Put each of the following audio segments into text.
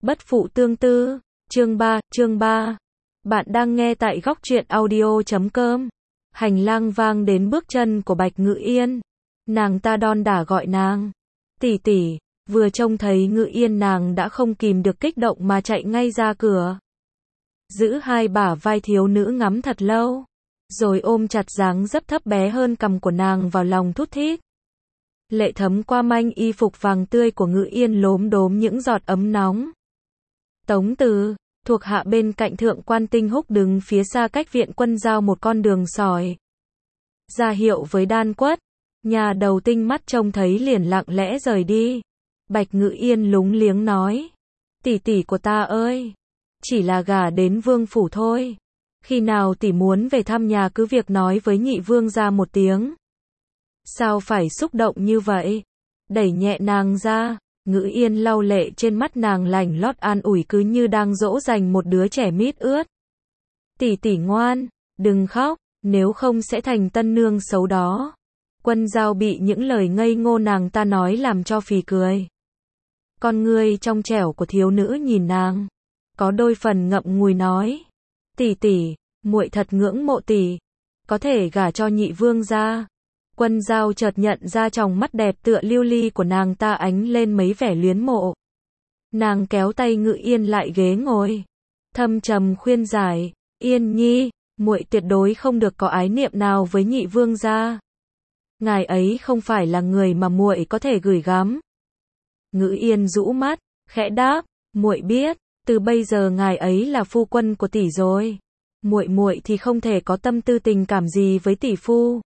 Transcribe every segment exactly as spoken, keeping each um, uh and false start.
Bất phụ tương tư, chương ba, chương ba. Bạn đang nghe tại góc truyện audio chấm com. Hành lang vang đến bước chân của Bạch Ngự Yên. Nàng ta đon đả gọi nàng. Tỷ tỷ, vừa trông thấy Ngự Yên nàng đã không kìm được kích động mà chạy ngay ra cửa. Giữ hai bả vai thiếu nữ ngắm thật lâu. Rồi ôm chặt dáng dấp thấp bé hơn cằm của nàng vào lòng thút thít. Lệ thấm qua manh y phục vàng tươi của Ngự Yên lốm đốm những giọt ấm nóng. Tống Từ, thuộc hạ bên cạnh thượng quan Tinh Húc đứng phía xa cách viện quân giao một con đường sỏi. Ra hiệu với Đan Quất, nhà đầu tinh mắt trông thấy liền lặng lẽ rời đi. Bạch Ngự Yên lúng liếng nói, tỷ tỷ của ta ơi, chỉ là gả đến vương phủ thôi. Khi nào tỷ muốn về thăm nhà cứ việc nói với nhị vương ra một tiếng. Sao phải xúc động như vậy? Đẩy nhẹ nàng ra, Ngự Yên lau lệ trên mắt nàng lành lót an ủi cứ như đang dỗ dành một đứa trẻ mít ướt. Tỷ tỷ ngoan, đừng khóc, nếu không sẽ thành tân nương xấu đó. Quân giao bị những lời ngây ngô nàng ta nói làm cho phì cười. Con ngươi trong trẻo của thiếu nữ nhìn nàng, có đôi phần ngậm ngùi nói, tỷ tỷ, muội thật ngưỡng mộ tỷ, có thể gả cho nhị vương gia. Quân giao chợt nhận ra trong mắt đẹp tựa lưu ly của nàng ta ánh lên mấy vẻ luyến mộ. Nàng kéo tay Ngự Yên lại ghế ngồi, thâm trầm khuyên giải, Yên nhi, muội tuyệt đối không được có ái niệm nào với nhị vương gia. Ngài ấy không phải là người mà muội có thể gửi gắm. Ngự Yên rũ mắt, khẽ đáp, muội biết, từ bây giờ ngài ấy là phu quân của tỷ rồi. Muội muội thì không thể có tâm tư tình cảm gì với tỷ phu.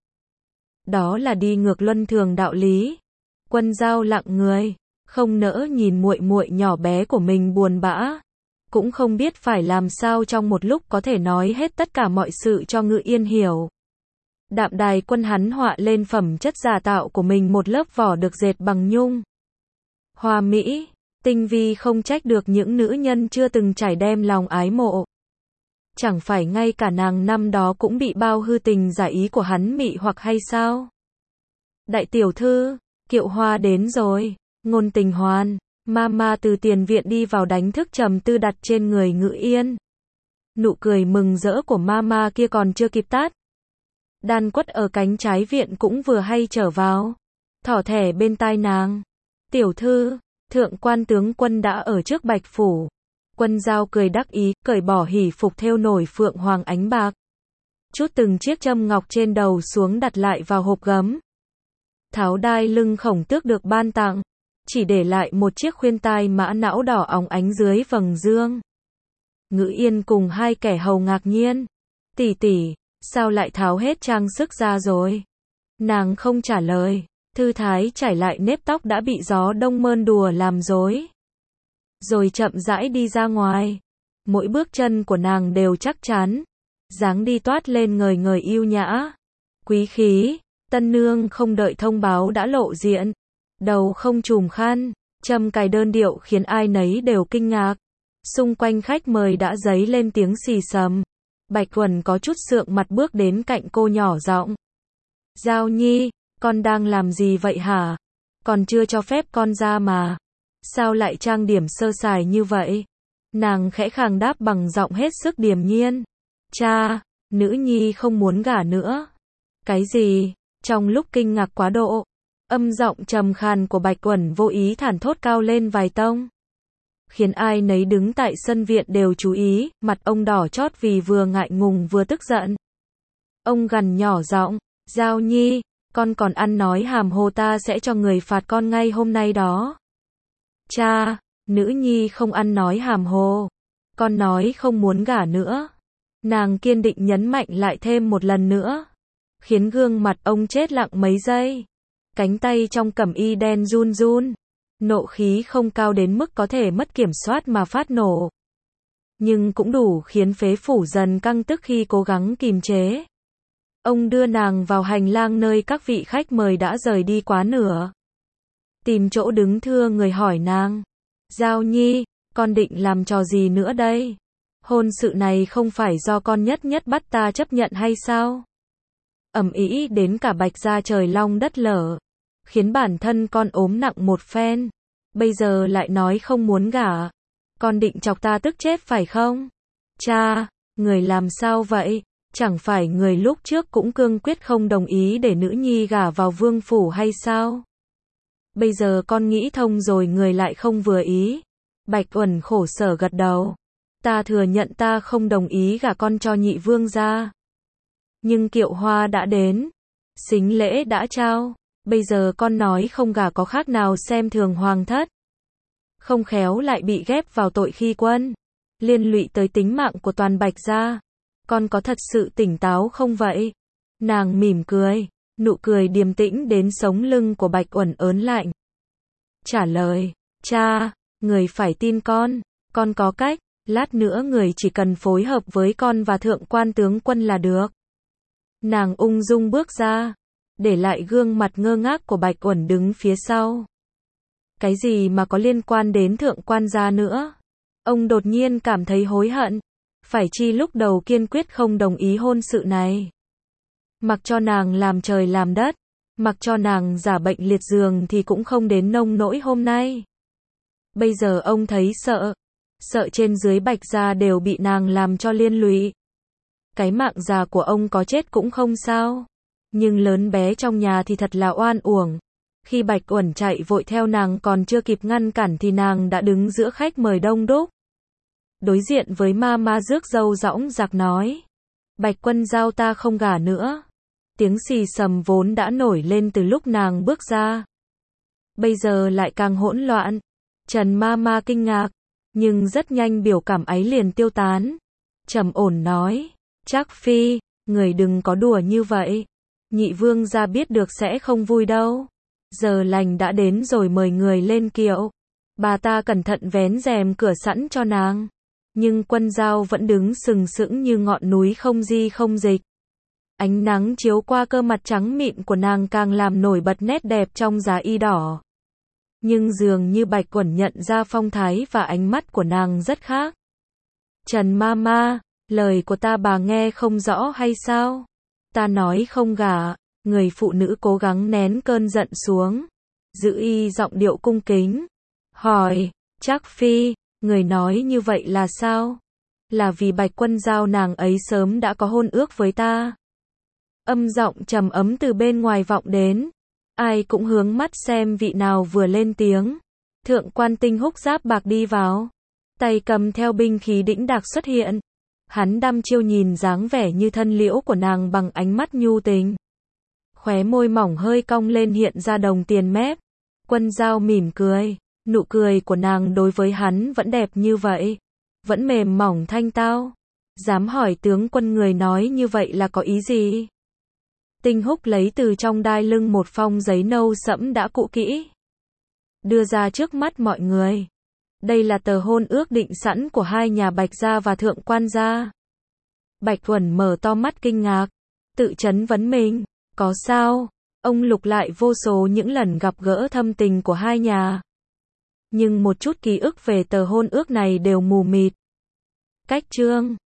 Đó là đi ngược luân thường đạo lý. Quân giao lặng người, không nỡ nhìn muội muội nhỏ bé của mình buồn bã, cũng không biết phải làm sao trong một lúc có thể nói hết tất cả mọi sự cho Ngự Yên hiểu. Đạm Đài Quân hắn họa lên phẩm chất giả tạo của mình một lớp vỏ được dệt bằng nhung. Hoa mỹ, tinh vi không trách được những nữ nhân chưa từng trải đem lòng ái mộ. Chẳng phải ngay cả nàng năm đó cũng bị bao hư tình giả ý của hắn mị hoặc hay sao? Đại tiểu thư, Kiệu Hoa đến rồi. Ngôn Tình Hoàn, Mama từ tiền viện đi vào đánh thức trầm tư đặt trên người Ngự Yên. Nụ cười mừng rỡ của Mama kia còn chưa kịp tắt. Đan Quất ở cánh trái viện cũng vừa hay trở vào, thỏ thẻ bên tai nàng. Tiểu thư, thượng quan tướng quân đã ở trước Bạch phủ. Quân giao cười đắc ý, cởi bỏ hỷ phục thêu nổi phượng hoàng ánh bạc. Chút từng chiếc châm ngọc trên đầu xuống đặt lại vào hộp gấm. Tháo đai lưng khổng tước được ban tặng, chỉ để lại một chiếc khuyên tai mã não đỏ óng ánh dưới vầng dương. Ngự Yên cùng hai kẻ hầu ngạc nhiên. Tỷ tỷ, sao lại tháo hết trang sức ra rồi? Nàng không trả lời, thư thái trải lại nếp tóc đã bị gió đông mơn đùa làm rối. Rồi chậm rãi đi ra ngoài. Mỗi bước chân của nàng đều chắc chắn, dáng đi toát lên ngời ngời yêu nhã, quý khí. Tân nương không đợi thông báo đã lộ diện, đầu không trùm khăn, châm cài đơn điệu khiến ai nấy đều kinh ngạc. Xung quanh khách mời đã dấy lên tiếng xì xầm. Bạch Quần có chút sượng mặt bước đến cạnh cô nhỏ giọng, Giao nhi, con đang làm gì vậy hả? Còn chưa cho phép con ra mà. Sao lại trang điểm sơ sài như vậy? Nàng khẽ khàng đáp bằng giọng hết sức điềm nhiên. Cha, nữ nhi không muốn gả nữa. Cái gì? Trong lúc kinh ngạc quá độ, âm giọng trầm khàn của Bạch Quẩn vô ý thản thốt cao lên vài tông, khiến ai nấy đứng tại sân viện đều chú ý, mặt ông đỏ chót vì vừa ngại ngùng vừa tức giận. Ông gằn nhỏ giọng, Giao nhi, con còn ăn nói hàm hồ ta sẽ cho người phạt con ngay hôm nay đó. Cha, nữ nhi không ăn nói hàm hồ, con nói không muốn gả nữa. Nàng kiên định nhấn mạnh lại thêm một lần nữa, khiến gương mặt ông chết lặng mấy giây. Cánh tay trong cẩm y đen run run, nộ khí không cao đến mức có thể mất kiểm soát mà phát nổ, nhưng cũng đủ khiến phế phủ dần căng tức khi cố gắng kìm chế. Ông đưa nàng vào hành lang nơi các vị khách mời đã rời đi quá nửa, tìm chỗ đứng thưa người hỏi nàng, Giao nhi, con định làm trò gì nữa đây? Hôn sự này không phải do con nhất nhất bắt ta chấp nhận hay sao? Ầm ĩ đến cả Bạch gia trời long đất lở, khiến bản thân con ốm nặng một phen, bây giờ lại nói không muốn gả. Con định chọc ta tức chết phải không? Cha, người làm sao vậy? Chẳng phải người lúc trước cũng cương quyết không đồng ý để nữ nhi gả vào vương phủ hay sao? Bây giờ con nghĩ thông rồi người lại không vừa ý. Bạch Uẩn khổ sở gật đầu. Ta thừa nhận ta không đồng ý gả con cho nhị vương gia. Nhưng kiệu hoa đã đến. Sính lễ đã trao. Bây giờ con nói không gả có khác nào xem thường hoàng thất. Không khéo lại bị ghép vào tội khi quân. Liên lụy tới tính mạng của toàn Bạch gia. Con có thật sự tỉnh táo không vậy? Nàng mỉm cười. Nụ cười điềm tĩnh đến sống lưng của Bạch Uẩn ớn lạnh. Trả lời. Cha, người phải tin con. Con có cách. Lát nữa người chỉ cần phối hợp với con và thượng quan tướng quân là được. Nàng ung dung bước ra. Để lại gương mặt ngơ ngác của Bạch Uẩn đứng phía sau. Cái gì mà có liên quan đến thượng quan gia nữa? Ông đột nhiên cảm thấy hối hận. Phải chi lúc đầu kiên quyết không đồng ý hôn sự này. Mặc cho nàng làm trời làm đất. Mặc cho nàng giả bệnh liệt giường thì cũng không đến nông nỗi hôm nay. Bây giờ ông thấy sợ. Sợ trên dưới Bạch gia đều bị nàng làm cho liên lụy. Cái mạng già của ông có chết cũng không sao. Nhưng lớn bé trong nhà thì thật là oan uổng. Khi Bạch Uẩn chạy vội theo nàng còn chưa kịp ngăn cản thì nàng đã đứng giữa khách mời đông đúc. Đối diện với ma ma rước dâu dõng dạc nói. Bạch quân giao ta không gả nữa. Tiếng xì sầm vốn đã nổi lên từ lúc nàng bước ra. Bây giờ lại càng hỗn loạn. Trần ma ma kinh ngạc. Nhưng rất nhanh biểu cảm ấy liền tiêu tán. Trầm ổn nói. Trác phi, người đừng có đùa như vậy. Nhị vương gia biết được sẽ không vui đâu. Giờ lành đã đến rồi mời người lên kiệu. Bà ta cẩn thận vén rèm cửa sẵn cho nàng. Nhưng quân giao vẫn đứng sừng sững như ngọn núi không di không dịch. Ánh nắng chiếu qua cơ mặt trắng mịn của nàng càng làm nổi bật nét đẹp trong giá y đỏ. Nhưng dường như Bạch Uẩn nhận ra phong thái và ánh mắt của nàng rất khác. Trần ma ma, lời của ta bà nghe không rõ hay sao? Ta nói không gả. Người phụ nữ cố gắng nén cơn giận xuống. Giữ y giọng điệu cung kính. Hỏi, Trác phi, người nói như vậy là sao? Là vì Bạch quân giao nàng ấy sớm đã có hôn ước với ta. Âm giọng trầm ấm từ bên ngoài vọng đến. Ai cũng hướng mắt xem vị nào vừa lên tiếng. Thượng quan Tinh Húc giáp bạc đi vào. Tay cầm theo binh khí đĩnh đạc xuất hiện. Hắn đăm chiêu nhìn dáng vẻ như thân liễu của nàng bằng ánh mắt nhu tình. Khóe môi mỏng hơi cong lên hiện ra đồng tiền mép. Quân giao mỉm cười. Nụ cười của nàng đối với hắn vẫn đẹp như vậy. Vẫn mềm mỏng thanh tao. Dám hỏi tướng quân người nói như vậy là có ý gì? Tinh Húc lấy từ trong đai lưng một phong giấy nâu sẫm đã cũ kỹ. Đưa ra trước mắt mọi người. Đây là tờ hôn ước định sẵn của hai nhà Bạch gia và thượng quan gia. Bạch Uẩn mở to mắt kinh ngạc. Tự chấn vấn mình. Có sao? Ông lục lại vô số những lần gặp gỡ thâm tình của hai nhà. Nhưng một chút ký ức về tờ hôn ước này đều mù mịt. Cách chương